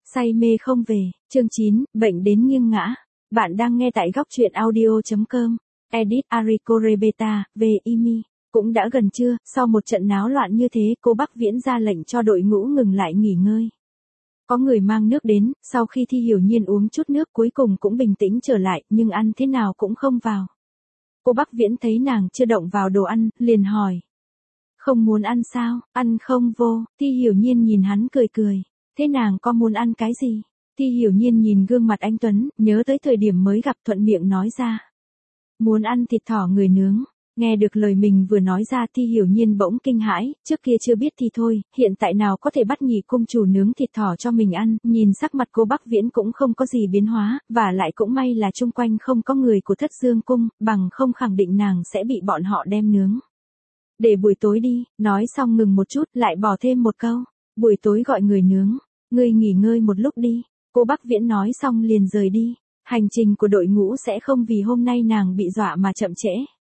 Say mê không về, chương 9, bệnh đến nghiêng ngã. Bạn đang nghe tại góc truyện audio.com. Edit Arico Rebeta, về Imi. Cũng đã gần trưa, sau một trận náo loạn như thế, cô Bắc Viễn ra lệnh cho đội ngũ ngừng lại nghỉ ngơi. Có người mang nước đến, sau khi Thi Hiểu Nhiên uống chút nước cuối cùng cũng bình tĩnh trở lại, nhưng ăn thế nào cũng không vào. Cô Bắc Viễn thấy nàng chưa động vào đồ ăn, liền hỏi. Không muốn ăn sao, ăn không vô, Thi Hiểu Nhiên nhìn hắn cười cười. Thế nàng có muốn ăn cái gì? Thi Hiểu Nhiên nhìn gương mặt anh Tuấn, nhớ tới thời điểm mới gặp thuận miệng nói ra. Muốn ăn thịt thỏ người nướng. Nghe được lời mình vừa nói ra Thi Hiểu Nhiên bỗng kinh hãi, trước kia chưa biết thì thôi, hiện tại nào có thể bắt nhị cung chủ nướng thịt thỏ cho mình ăn, nhìn sắc mặt cô Bắc Viễn cũng không có gì biến hóa, và lại cũng may là chung quanh không có người của Thất Dương Cung, bằng không khẳng định nàng sẽ bị bọn họ đem nướng. Để buổi tối đi, nói xong ngừng một chút, lại bỏ thêm một câu, buổi tối gọi người nướng, ngươi nghỉ ngơi một lúc đi, cô Bắc Viễn nói xong liền rời đi, hành trình của đội ngũ sẽ không vì hôm nay nàng bị dọa mà chậm trễ.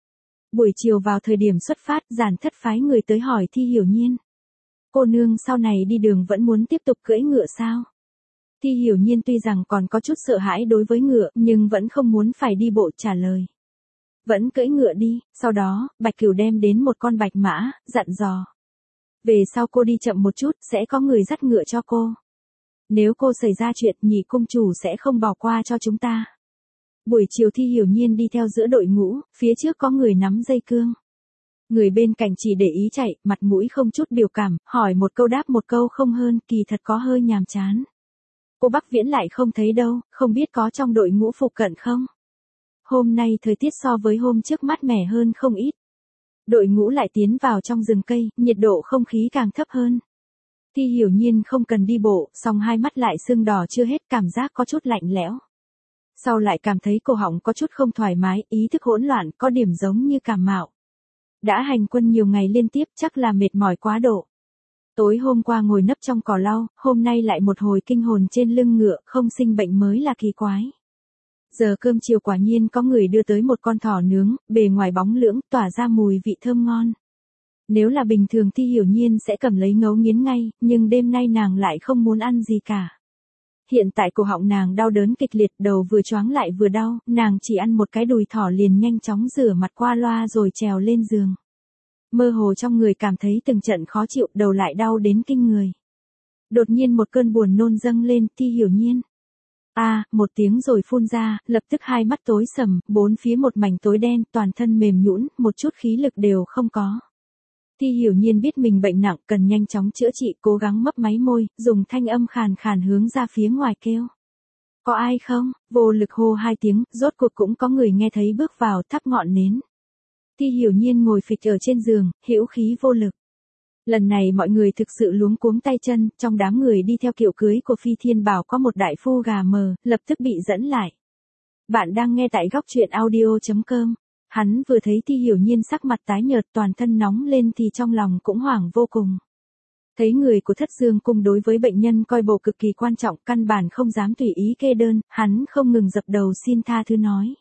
Buổi chiều vào thời điểm xuất phát, Giản Thất phái người tới hỏi Thi Hiểu Nhiên. Cô nương sau này đi đường vẫn muốn tiếp tục cưỡi ngựa sao? Thi Hiểu Nhiên tuy rằng còn có chút sợ hãi đối với ngựa, nhưng vẫn không muốn phải đi bộ trả lời. Vẫn cưỡi ngựa đi, sau đó, Bạch Cửu đem đến một con bạch mã, dặn dò. Về sau cô đi chậm một chút, sẽ có người dắt ngựa cho cô. Nếu cô xảy ra chuyện, nhị cung chủ sẽ không bỏ qua cho chúng ta. Buổi chiều Thi Hiểu Nhiên đi theo giữa đội ngũ, phía trước có người nắm dây cương. Người bên cạnh chỉ để ý chạy, mặt mũi không chút biểu cảm, hỏi một câu đáp một câu không hơn, kỳ thật có hơi nhàm chán. Cô Bắc Viễn lại không thấy đâu, không biết có trong đội ngũ phụ cận không? Hôm nay thời tiết so với hôm trước mát mẻ hơn không ít. Đội ngũ lại tiến vào trong rừng cây, nhiệt độ không khí càng thấp hơn. Thi Hiểu Nhiên không cần đi bộ, song hai mắt lại sưng đỏ chưa hết, cảm giác có chút lạnh lẽo. Sau lại cảm thấy cổ họng có chút không thoải mái, ý thức hỗn loạn, có điểm giống như cảm mạo. Đã hành quân nhiều ngày liên tiếp, chắc là mệt mỏi quá độ. Tối hôm qua ngồi nấp trong cỏ lau, hôm nay lại một hồi kinh hồn trên lưng ngựa, không sinh bệnh mới là kỳ quái. Giờ cơm chiều quả nhiên có người đưa tới một con thỏ nướng, bề ngoài bóng lưỡng, tỏa ra mùi vị thơm ngon. Nếu là bình thường Thi Hiểu Nhiên sẽ cầm lấy ngấu nghiến ngay, nhưng đêm nay nàng lại không muốn ăn gì cả. Hiện tại cổ họng nàng đau đớn kịch liệt, đầu vừa choáng lại vừa đau, nàng chỉ ăn một cái đùi thỏ liền nhanh chóng rửa mặt qua loa rồi trèo lên giường. Mơ hồ trong người cảm thấy từng trận khó chịu, đầu lại đau đến kinh người. Đột nhiên một cơn buồn nôn dâng lên, Thi Hiểu Nhiên. Một tiếng rồi phun ra, lập tức hai mắt tối sầm, bốn phía một mảnh tối đen, toàn thân mềm nhũn, một chút khí lực đều không có. Thi Hiểu Nhiên biết mình bệnh nặng, cần nhanh chóng chữa trị, cố gắng mấp máy môi, dùng thanh âm khàn khàn hướng ra phía ngoài kêu. Có ai không? Vô lực hô hai tiếng, rốt cuộc cũng có người nghe thấy bước vào, thắp ngọn nến. Thi Hiểu Nhiên ngồi phịch ở trên giường, hữu khí vô lực. Lần này mọi người thực sự luống cuống tay chân, trong đám người đi theo kiệu cưới của Phi Thiên Bảo có một đại phu gà mờ, lập tức bị dẫn lại. Bạn đang nghe tại góc truyện audio.com. Hắn vừa thấy Thi Hiểu Nhiên sắc mặt tái nhợt, toàn thân nóng lên thì trong lòng cũng hoảng vô cùng. Thấy người của Thất Dương Cung đối với bệnh nhân coi bộ cực kỳ quan trọng, căn bản không dám tùy ý kê đơn, hắn không ngừng dập đầu xin tha thứ nói.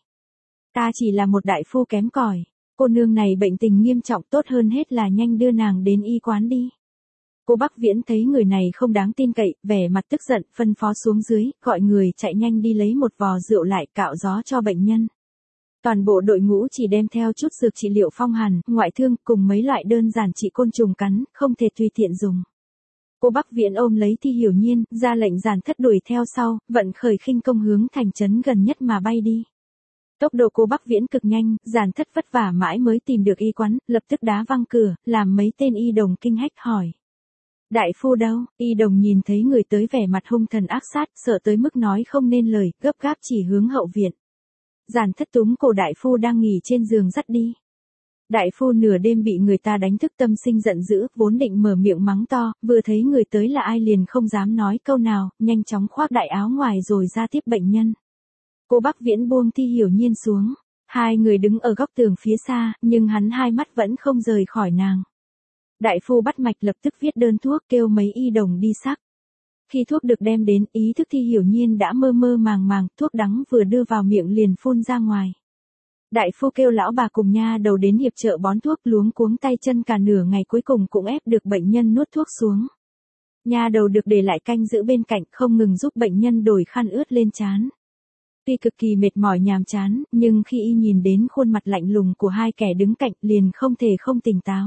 Ta chỉ là một đại phu kém cỏi, cô nương này bệnh tình nghiêm trọng, tốt hơn hết là nhanh đưa nàng đến y quán đi. Cô Bắc Viễn thấy người này không đáng tin cậy, vẻ mặt tức giận, phân phó xuống dưới, gọi người chạy nhanh đi lấy một vò rượu lại cạo gió cho bệnh nhân. Toàn bộ đội ngũ chỉ đem theo chút dược trị liệu phong hàn, ngoại thương cùng mấy loại đơn giản trị côn trùng cắn, không thể tùy tiện dùng. Cô Bắc Viễn ôm lấy Thi Hiểu Nhiên, ra lệnh Giản Thất đuổi theo sau, vận khởi khinh công hướng thành trấn gần nhất mà bay đi. Tốc độ cô Bắc Viễn cực nhanh, Giản Thất vất vả mãi mới tìm được y quán, lập tức đá văng cửa, làm mấy tên y đồng kinh hách hỏi. Đại phu đâu? Y đồng nhìn thấy người tới vẻ mặt hung thần ác sát, sợ tới mức nói không nên lời, gấp gáp chỉ hướng hậu viện. Giản Thất túm cổ đại phu đang nghỉ trên giường dắt đi. Đại phu nửa đêm bị người ta đánh thức tâm sinh giận dữ, vốn định mở miệng mắng to, vừa thấy người tới là ai liền không dám nói câu nào, nhanh chóng khoác đại áo ngoài rồi ra tiếp bệnh nhân. Cô Bắc Viễn buông Thi Hiểu Nhiên xuống. Hai người đứng ở góc tường phía xa, nhưng hắn hai mắt vẫn không rời khỏi nàng. Đại phu bắt mạch lập tức viết đơn thuốc, kêu mấy y đồng đi sắc. Khi thuốc được đem đến, ý thức Thi Hiểu Nhiên đã mơ mơ màng màng, thuốc đắng vừa đưa vào miệng liền phun ra ngoài. Đại phu kêu lão bà cùng nha đầu đến hiệp trợ bón thuốc, luống cuống tay chân cả nửa ngày cuối cùng cũng ép được bệnh nhân nuốt thuốc xuống. Nha đầu được để lại canh giữ bên cạnh không ngừng giúp bệnh nhân đổi khăn ướt lên trán. Tuy cực kỳ mệt mỏi nhàm chán, nhưng khi y nhìn đến khuôn mặt lạnh lùng của hai kẻ đứng cạnh liền không thể không tỉnh táo.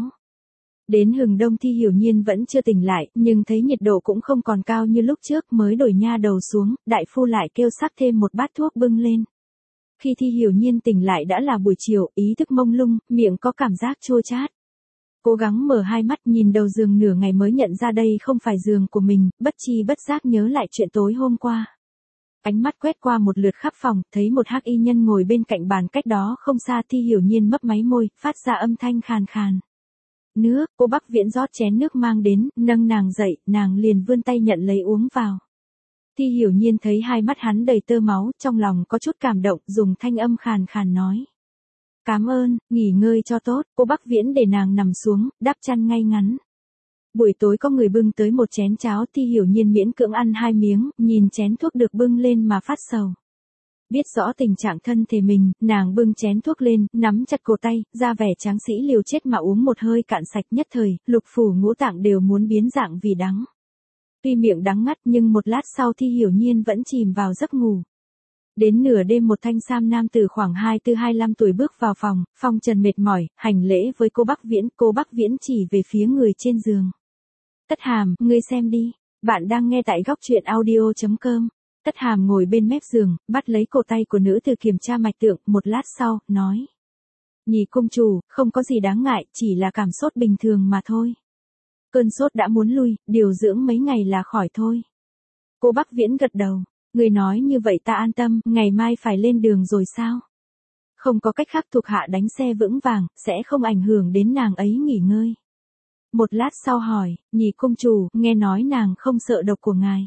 Đến hừng đông Thi Hiểu Nhiên vẫn chưa tỉnh lại, nhưng thấy nhiệt độ cũng không còn cao như lúc trước mới đổi nha đầu xuống, đại phu lại kêu sắc thêm một bát thuốc bưng lên. Khi Thi Hiểu Nhiên tỉnh lại đã là buổi chiều, ý thức mông lung, miệng có cảm giác chua chát. Cố gắng mở hai mắt nhìn đầu giường nửa ngày mới nhận ra đây không phải giường của mình, bất chi bất giác nhớ lại chuyện tối hôm qua. Ánh mắt quét qua một lượt khắp phòng, thấy một hắc y nhân ngồi bên cạnh bàn cách đó không xa. Thi Hiểu Nhiên mấp máy môi, phát ra âm thanh khàn khàn. Nước, cô Bắc Viễn rót chén nước mang đến, nâng nàng dậy, nàng liền vươn tay nhận lấy uống vào. Thi Hiểu Nhiên thấy hai mắt hắn đầy tơ máu, trong lòng có chút cảm động, dùng thanh âm khàn khàn nói. Cảm ơn, nghỉ ngơi cho tốt. Cô Bắc Viễn để nàng nằm xuống, đắp chăn ngay ngắn. Buổi tối có người bưng tới một chén cháo. Thi Hiểu Nhiên miễn cưỡng ăn 2 miếng, nhìn chén thuốc được bưng lên mà phát sầu. Biết rõ tình trạng thân thể mình, nàng bưng chén thuốc lên, nắm chặt cổ tay, ra vẻ tráng sĩ liều chết mà uống một hơi cạn sạch. Nhất thời, lục phủ ngũ tạng đều muốn biến dạng vì đắng. Tuy miệng đắng ngắt nhưng một lát sau Thi Hiểu Nhiên vẫn chìm vào giấc ngủ. Đến nửa đêm một thanh sam nam từ khoảng 24-25 tuổi bước vào phòng, phong trần mệt mỏi, hành lễ với cô Bắc Viễn. Cô Bắc Viễn chỉ về phía người trên giường. Tất Hàm, ngươi xem đi, bạn đang nghe tại góc truyện audio.com. Tất Hàm ngồi bên mép giường, bắt lấy cổ tay của nữ từ kiểm tra mạch tượng, một lát sau, nói. Nhị công chủ, không có gì đáng ngại, chỉ là cảm sốt bình thường mà thôi. Cơn sốt đã muốn lui, điều dưỡng mấy ngày là khỏi thôi. Cô Bắc Viễn gật đầu. Người nói như vậy ta an tâm, ngày mai phải lên đường rồi sao? Không có cách khác, thuộc hạ đánh xe vững vàng, sẽ không ảnh hưởng đến nàng ấy nghỉ ngơi. Một lát sau hỏi, nhị công chủ, nghe nói nàng không sợ độc của ngài.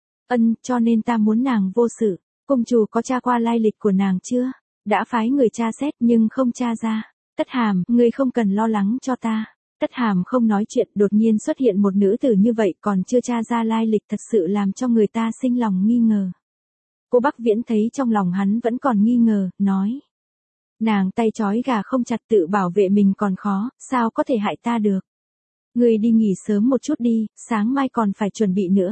Cho nên ta muốn nàng vô sự. Công chủ có tra qua lai lịch của nàng chưa? Đã phái người tra xét nhưng không tra ra. Tất Hàm, ngươi không cần lo lắng cho ta. Tất Hàm không nói chuyện, đột nhiên xuất hiện một nữ tử như vậy còn chưa tra ra lai lịch, thật sự làm cho người ta sinh lòng nghi ngờ. Cô Bắc Viễn thấy trong lòng hắn vẫn còn nghi ngờ, nói. Nàng tay trói gà không chặt, tự bảo vệ mình còn khó, sao có thể hại ta được. Ngươi đi nghỉ sớm một chút đi, sáng mai còn phải chuẩn bị nữa.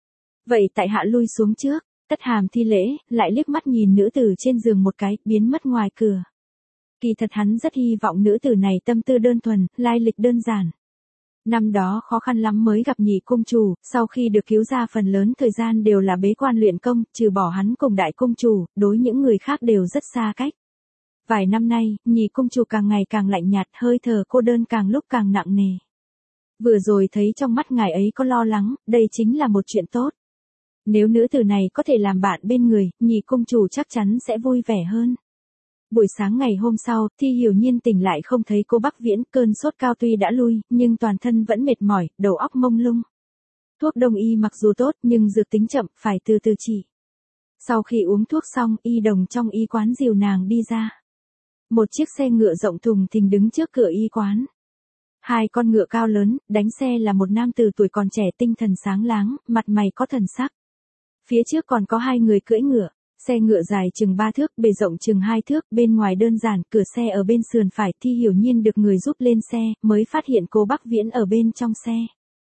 Vậy tại hạ lui xuống trước. Tất Hàm thi lễ, lại liếc mắt nhìn nữ tử trên giường một cái, biến mất ngoài cửa. Kỳ thật hắn rất hy vọng nữ tử này tâm tư đơn thuần, lai lịch đơn giản. Năm đó khó khăn lắm mới gặp nhị cung chủ, sau khi được cứu ra phần lớn thời gian đều là bế quan luyện công, trừ bỏ hắn cùng đại cung chủ, đối những người khác đều rất xa cách. Vài năm nay, nhị cung chủ càng ngày càng lạnh nhạt, hơi thở cô đơn càng lúc càng nặng nề. Vừa rồi thấy trong mắt ngài ấy có lo lắng, đây chính là một chuyện tốt. Nếu nữ tử này có thể làm bạn bên người, nhị cung chủ chắc chắn sẽ vui vẻ hơn. Buổi sáng ngày hôm sau, Thi Hiểu Nhiên tỉnh lại không thấy cô Bắc Viễn, cơn sốt cao tuy đã lui, nhưng toàn thân vẫn mệt mỏi, đầu óc mông lung. Thuốc đông y mặc dù tốt nhưng dược tính chậm, phải từ từ trị. Sau khi uống thuốc xong, y đồng trong y quán dìu nàng đi ra. Một chiếc xe ngựa rộng thùng thình đứng trước cửa y quán. 2 con ngựa cao lớn, đánh xe là một nam tử tuổi còn trẻ tinh thần sáng láng, mặt mày có thần sắc. Phía trước còn có 2 người cưỡi ngựa. Xe ngựa dài chừng 3 thước, bề rộng chừng 2 thước, bên ngoài đơn giản, cửa xe ở bên sườn phải. Thi Hiểu Nhiên được người giúp lên xe, mới phát hiện cô Bắc Viễn ở bên trong xe.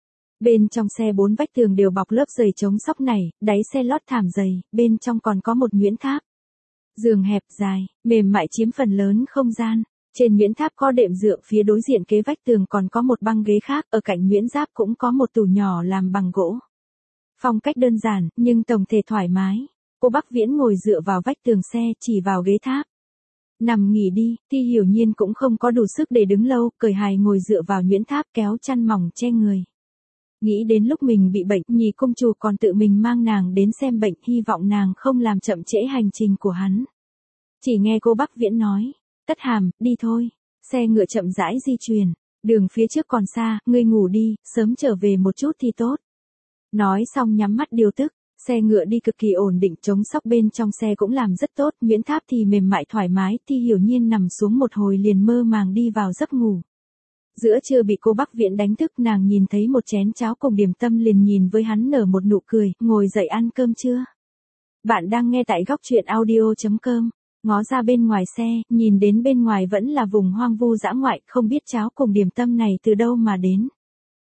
Bên trong xe 4 vách tường đều bọc lớp giày chống sóc này, đáy xe lót thảm dày, bên trong còn có một nhuyễn tháp. Giường hẹp dài, mềm mại chiếm phần lớn không gian. Trên nhuyễn tháp có đệm dựa, phía đối diện kế vách tường còn có một băng ghế khác, ở cạnh nhuyễn giáp cũng có một tủ nhỏ làm bằng gỗ. Phong cách đơn giản, nhưng tổng thể thoải mái. Cô Bắc Viễn ngồi dựa vào vách tường xe, chỉ vào ghế tháp. Nằm nghỉ đi. Thi Hiểu Nhiên cũng không có đủ sức để đứng lâu, cởi hài ngồi dựa vào nhuyễn tháp, kéo chăn mỏng che người. Nghĩ đến lúc mình bị bệnh, nhị công chủ còn tự mình mang nàng đến xem bệnh, hy vọng nàng không làm chậm trễ hành trình của hắn. Chỉ nghe cô Bắc Viễn nói. Tất Hàm, đi thôi. Xe ngựa chậm rãi di chuyển. Đường phía trước còn xa, ngươi ngủ đi, sớm trở về một chút thì tốt. Nói xong nhắm mắt điều tức. Xe ngựa đi cực kỳ ổn định, chống sóc bên trong xe cũng làm rất tốt, nhuyễn tháp thì mềm mại thoải mái. Thi Hiểu Nhiên nằm xuống một hồi liền mơ màng đi vào giấc ngủ. Giữa trưa bị cô Bắc Viễn đánh thức, nàng nhìn thấy một chén cháo cùng điểm tâm liền nhìn với hắn nở một nụ cười, ngồi dậy ăn cơm chưa? Bạn đang nghe tại góc truyện audio.com. Ngó ra bên ngoài xe, nhìn đến bên ngoài vẫn là vùng hoang vu dã ngoại, không biết cháo cùng điểm tâm này từ đâu mà đến.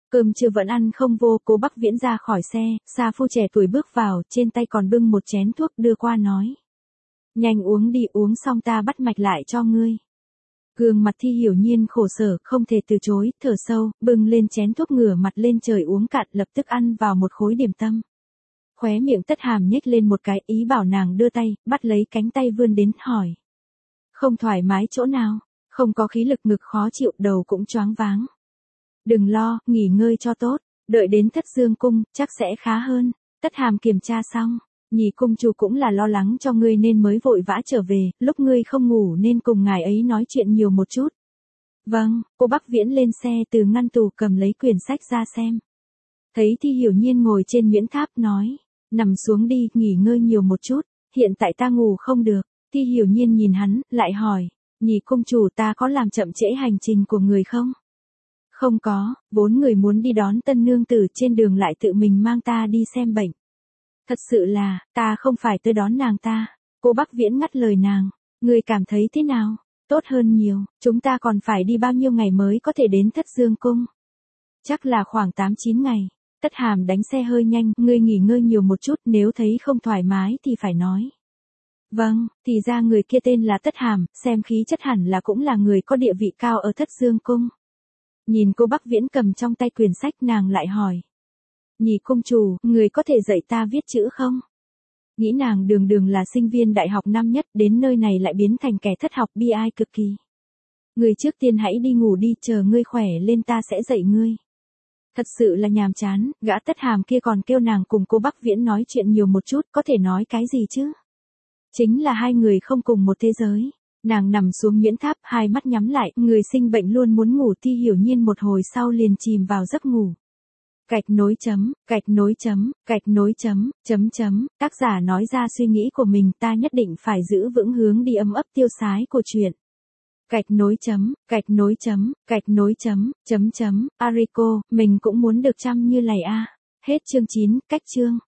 Cơm trưa vẫn ăn không vô, Cố Bắc Viễn ra khỏi xe, Sa Phu trẻ tuổi bước vào, trên tay còn bưng một chén thuốc đưa qua nói. Nhanh uống đi, uống xong ta bắt mạch lại cho ngươi. Gương mặt Thi Hiểu Nhiên khổ sở, không thể từ chối, thở sâu, bưng lên chén thuốc ngửa mặt lên trời uống cạn, lập tức ăn vào một khối điểm tâm. Khóe miệng Tất Hàm nhếch lên một cái, ý bảo nàng đưa tay, bắt lấy cánh tay vươn đến, hỏi. Không thoải mái chỗ nào, không có khí lực, ngực khó chịu, đầu cũng choáng váng. Đừng lo, nghỉ ngơi cho tốt, đợi đến Thất Dương Cung, chắc sẽ khá hơn. Tất Hàm kiểm tra xong, Nhị cung chủ cũng là lo lắng cho ngươi nên mới vội vã trở về, lúc ngươi không ngủ nên cùng ngài ấy nói chuyện nhiều một chút. Vâng, Cô Bắc Viễn lên xe từ ngăn tủ cầm lấy quyển sách ra xem. Thấy Thi Hiểu Nhiên ngồi trên Nguyễn Tháp nói, nằm xuống đi, nghỉ ngơi nhiều một chút, hiện tại ta ngủ không được. Thi Hiểu Nhiên nhìn hắn, lại hỏi, Nhị cung chủ, ta có làm chậm trễ hành trình của người không? Không có, vốn người muốn đi đón tân nương tử, trên đường lại tự mình mang ta đi xem bệnh. Thật sự là, ta không phải tới đón nàng ta. Cô Bắc Viễn ngắt lời nàng, người cảm thấy thế nào? Tốt hơn nhiều, chúng ta còn phải đi bao nhiêu ngày mới có thể đến Thất Dương Cung? Chắc là khoảng 8-9 ngày. Tất Hàm đánh xe hơi nhanh, ngươi nghỉ ngơi nhiều một chút, nếu thấy không thoải mái thì phải nói. Vâng, thì ra người kia tên là Tất Hàm, xem khí chất hẳn là cũng là người có địa vị cao ở Thất Dương Cung. Nhìn cô Bắc Viễn cầm trong tay quyển sách, nàng lại hỏi. Nhị cung chủ, người có thể dạy ta viết chữ không? Nghĩ nàng đường đường là sinh viên đại học năm nhất, đến nơi này lại biến thành kẻ thất học, bi ai cực kỳ. Người trước tiên hãy đi ngủ đi, chờ ngươi khỏe lên ta sẽ dạy ngươi. Thật sự là nhàm chán, gã Tất Hàm kia còn kêu nàng cùng cô Bắc Viễn nói chuyện nhiều một chút, có thể nói cái gì chứ? Chính là hai người không cùng một thế giới. Nàng nằm xuống Nguyễn Tháp, hai mắt nhắm lại, người sinh bệnh luôn muốn ngủ. Thi Hiểu Nhiên một hồi sau liền chìm vào giấc ngủ. Gạch nối chấm, gạch nối chấm, gạch nối chấm, chấm chấm, tác giả nói ra suy nghĩ của mình, ta nhất định phải giữ vững hướng đi ấm ấp tiêu sái của truyện. Gạch nối chấm, gạch nối chấm, gạch nối chấm, chấm chấm, Arico, mình cũng muốn được chăm như lầy a. Hết chương 9, cách chương.